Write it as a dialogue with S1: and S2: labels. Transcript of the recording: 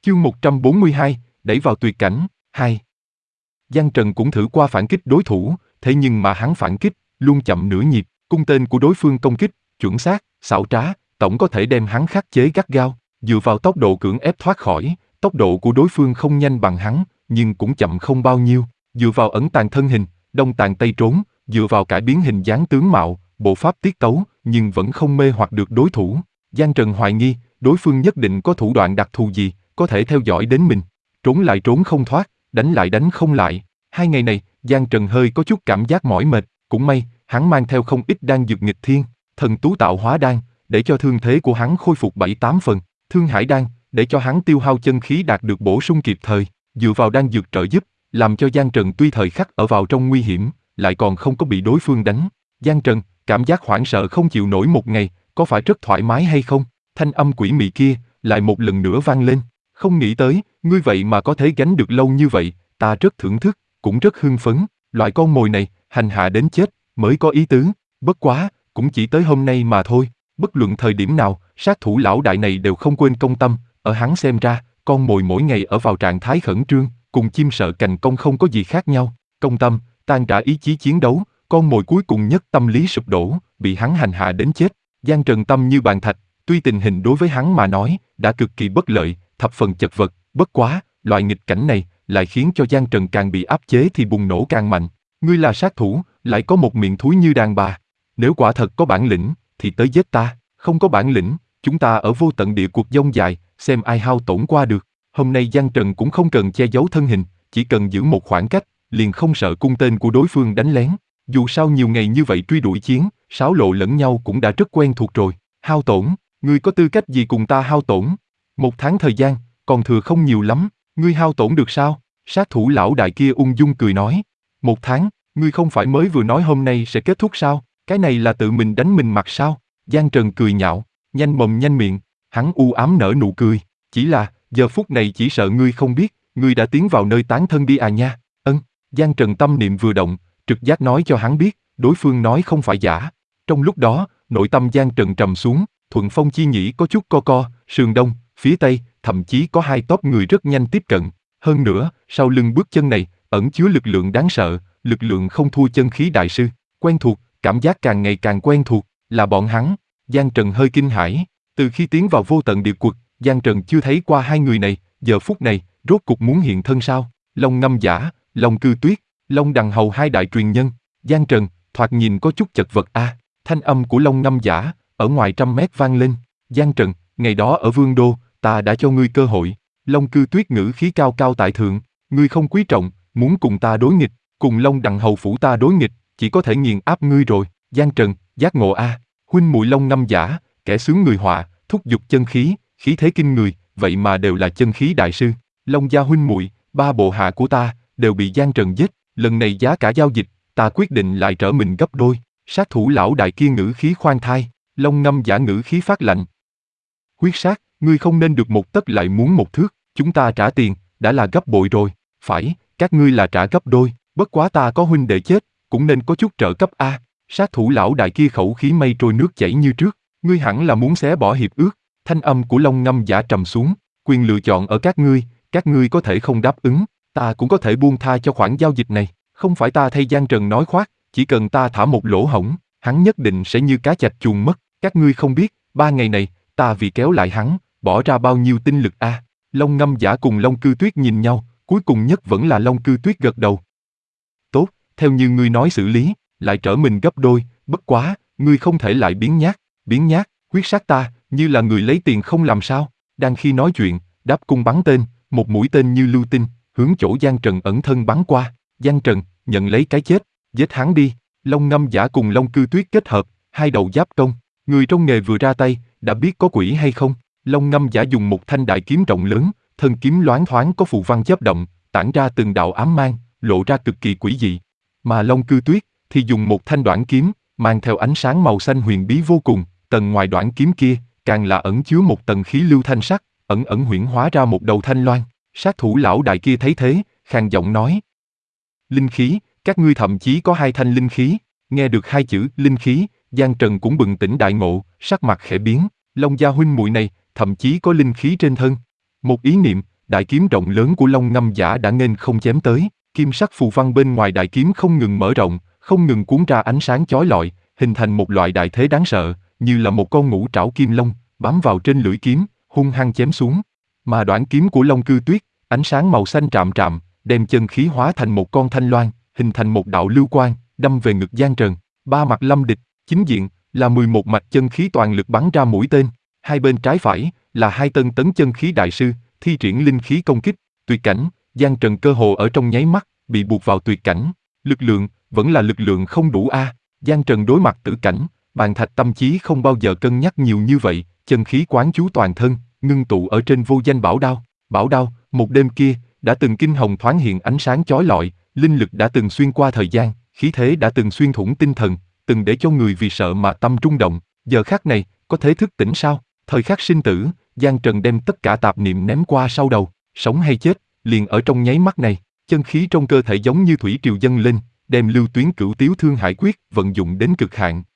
S1: Chương 142, đẩy vào tuyệt cảnh, 2. Giang Trần cũng thử qua phản kích đối thủ, thế nhưng mà hắn phản kích, luôn chậm nửa nhịp, cung tên của đối phương công kích, chuẩn xác, xảo trá, tổng có thể đem hắn khắc chế gắt gao, dựa vào tốc độ cưỡng ép thoát khỏi, tốc độ của đối phương không nhanh bằng hắn, nhưng cũng chậm không bao nhiêu, dựa vào ẩn tàng thân hình, đông tàng tây trốn, dựa vào cải biến hình dáng tướng mạo, bộ pháp tiết tấu, nhưng vẫn không mê hoặc được đối thủ. Giang Trần hoài nghi, đối phương nhất định có thủ đoạn đặc thù gì, có thể theo dõi đến mình, trốn lại trốn không thoát, đánh lại đánh không lại. 2 ngày này, Giang Trần hơi có chút cảm giác mỏi mệt, cũng may, hắn mang theo không ít đan dược nghịch thiên, thần tú tạo hóa đan, để cho thương thế của hắn khôi phục 7-8 phần, thương hải đan, để cho hắn tiêu hao chân khí đạt được bổ sung kịp thời, dựa vào đan dược trợ giúp, làm cho Giang Trần tuy thời khắc ở vào trong nguy hiểm, lại còn không có bị đối phương đánh. Giang Trần, cảm giác hoảng sợ không chịu nổi một ngày, có phải rất thoải mái hay không? Thanh âm quỷ mị kia, lại một lần nữa vang lên. Không nghĩ tới, ngươi vậy mà có thể gánh được lâu như vậy, ta rất thưởng thức, cũng rất hưng phấn, loại con mồi này, hành hạ đến chết, mới có ý tứ, bất quá, cũng chỉ tới hôm nay mà thôi, bất luận thời điểm nào, sát thủ lão đại này đều không quên công tâm, ở hắn xem ra, con mồi mỗi ngày ở vào trạng thái khẩn trương, cùng chim sợ cành cong không có gì khác nhau, công tâm, tan rã ý chí chiến đấu, con mồi cuối cùng nhất tâm lý sụp đổ, bị hắn hành hạ đến chết. Giang Trần tâm như bàn thạch, tuy tình hình đối với hắn mà nói, đã cực kỳ bất lợi, thập phần chật vật, bất quá, loại nghịch cảnh này, lại khiến cho Giang Trần càng bị áp chế thì bùng nổ càng mạnh. Ngươi là sát thủ, lại có một miệng thúi như đàn bà. Nếu quả thật có bản lĩnh, thì tới giết ta, không có bản lĩnh, chúng ta ở vô tận địa cuộc dông dài, xem ai hao tổn qua được. Hôm nay Giang Trần cũng không cần che giấu thân hình, chỉ cần giữ một khoảng cách, liền không sợ cung tên của đối phương đánh lén. Dù sao nhiều ngày như vậy truy đuổi chiến, sáo lộ lẫn nhau cũng đã rất quen thuộc rồi. Hao tổn, ngươi có tư cách gì cùng ta hao tổn? 1 tháng thời gian, còn thừa không nhiều lắm, ngươi hao tổn được sao? Sát thủ lão đại kia ung dung cười nói. 1 tháng, ngươi không phải mới vừa nói hôm nay sẽ kết thúc sao? Cái này là tự mình đánh mình mặt sao? Giang Trần cười nhạo, nhanh mồm nhanh miệng, hắn u ám nở nụ cười. Chỉ là, giờ phút này chỉ sợ ngươi không biết, ngươi đã tiến vào nơi tán thân đi à nha. Giang Trần tâm niệm vừa động, trực giác nói cho hắn biết, đối phương nói không phải giả. Trong lúc đó, nội tâm Giang Trần trầm xuống, thuận phong chi nhĩ có chút co co, sườn đông, phía tây, thậm chí có 2 tốp người rất nhanh tiếp cận. Hơn nữa, sau lưng bước chân này, ẩn chứa lực lượng đáng sợ, lực lượng không thua chân khí đại sư. Quen thuộc, cảm giác càng ngày càng quen thuộc, là bọn hắn. Giang Trần hơi kinh hãi, từ khi tiến vào vô tận địa quật, Giang Trần chưa thấy qua 2 người này, giờ phút này, rốt cục muốn hiện thân sao? Long Ngâm Giả, Long Cư Tuyết, Long Đằng Hầu 2 đại truyền nhân. Giang Trần, thoạt nhìn có chút chật vật a. Thanh âm của Long Ngâm Giả, ở ngoài 100 mét vang lên. Giang Trần, ngày đó ở Vương Đô, ta đã cho ngươi cơ hội. Long Cư Tuyết ngữ khí cao cao tại thượng, ngươi không quý trọng, muốn cùng ta đối nghịch, cùng Long Đằng Hầu phủ ta đối nghịch, chỉ có thể nghiền áp ngươi rồi. Giang Trần, giác ngộ a, huynh muội Long Ngâm Giả, kẻ xướng người họa, thúc giục chân khí, khí thế kinh người, vậy mà đều là chân khí đại sư. Long gia huynh muội, 3 bộ hạ của ta, đều bị Giang Trần giết, lần này giá cả giao dịch, ta quyết định lại trở mình gấp đôi. Sát thủ lão đại kia ngữ khí khoan thai, Long Ngâm Giả ngữ khí phát lạnh. Huyết sát, ngươi không nên được 1 tấc lại muốn 1 thước, chúng ta trả tiền, đã là gấp bội rồi. Phải, các ngươi là trả gấp đôi, bất quá ta có huynh đệ chết, cũng nên có chút trợ cấp a. Sát thủ lão đại kia khẩu khí mây trôi nước chảy như trước, ngươi hẳn là muốn xé bỏ hiệp ước. Thanh âm của Long Ngâm Giả trầm xuống, quyền lựa chọn ở các ngươi có thể không đáp ứng, ta cũng có thể buông tha cho khoản giao dịch này, không phải ta thay Giang Trần nói khoác, chỉ cần ta thả một lỗ hổng, hắn nhất định sẽ như cá chạch chuồn mất, các ngươi không biết, 3 ngày này, ta vì kéo lại hắn, bỏ ra bao nhiêu tinh lực a. Long Ngâm Giả cùng Long Cư Tuyết nhìn nhau, cuối cùng nhất vẫn là Long Cư Tuyết gật đầu. Tốt, theo như ngươi nói xử lý, lại trở mình gấp đôi, bất quá, ngươi không thể lại biến nhát, huyết sát ta, như là người lấy tiền không làm sao. Đang khi nói chuyện, đáp cung bắn tên, một mũi tên như lưu tinh, hướng chỗ Giang Trần ẩn thân bắn qua. Giang Trần, nhận lấy cái chết, giết hắn đi. Long Ngâm Giả cùng Long Cư Tuyết kết hợp, 2 đầu giáp công, người trong nghề vừa ra tay, đã biết có quỷ hay không. Long Ngâm Giả dùng một thanh đại kiếm rộng lớn, thân kiếm loáng thoáng có phù văn chớp động, tản ra từng đạo ám mang, lộ ra cực kỳ quỷ dị. Mà Long Cư Tuyết thì dùng một thanh đoạn kiếm, mang theo ánh sáng màu xanh huyền bí vô cùng, tầng ngoài đoạn kiếm kia, càng là ẩn chứa một tầng khí lưu thanh sắc, ẩn ẩn huyễn hóa ra một đầu thanh loan. Sát thủ lão đại kia thấy thế, khàn giọng nói: Linh khí, các ngươi thậm chí có 2 thanh linh khí. Nghe được 2 chữ linh khí, Giang Trần cũng bừng tỉnh đại ngộ, sắc mặt khẽ biến. Long gia huynh muội này, thậm chí có linh khí trên thân. Một ý niệm, đại kiếm rộng lớn của Long Ngâm Giả đã nghênh không chém tới, kim sắc phù văn bên ngoài đại kiếm không ngừng mở rộng, không ngừng cuốn ra ánh sáng chói lọi, hình thành một loại đại thế đáng sợ, như là một con ngũ trảo kim long, bám vào trên lưỡi kiếm, hung hăng chém xuống. Mà đoạn kiếm của Long Cư Tuyết, ánh sáng màu xanh rạm rạm, đem chân khí hóa thành một con thanh loan, hình thành một đạo lưu quang, đâm về ngực Giang Trần. Ba mặt lâm địch, chính diện là 11 mạch chân khí toàn lực bắn ra mũi tên, hai bên trái phải là hai tân tấn chân khí đại sư, thi triển linh khí công kích, tuyệt cảnh. Giang Trần cơ hồ ở trong nháy mắt bị buộc vào tuyệt cảnh. Lực lượng vẫn là lực lượng không đủ a. Giang Trần đối mặt tử cảnh, bàn thạch tâm trí không bao giờ cân nhắc nhiều như vậy, chân khí quán chú toàn thân, ngưng tụ ở trên vô danh bảo đao. Bảo đao, một đêm kia, đã từng kinh hồng thoáng hiện ánh sáng chói lọi, linh lực đã từng xuyên qua thời gian, khí thế đã từng xuyên thủng tinh thần, từng để cho người vì sợ mà tâm rung động. Giờ khắc này, có thể thức tỉnh sao? Thời khắc sinh tử, Giang Trần đem tất cả tạp niệm ném qua sau đầu, sống hay chết, liền ở trong nháy mắt này, chân khí trong cơ thể giống như thủy triều dâng lên, đem Lưu Tuyến Cửu Tiếu Thương Hải Quyết vận dụng đến cực hạn,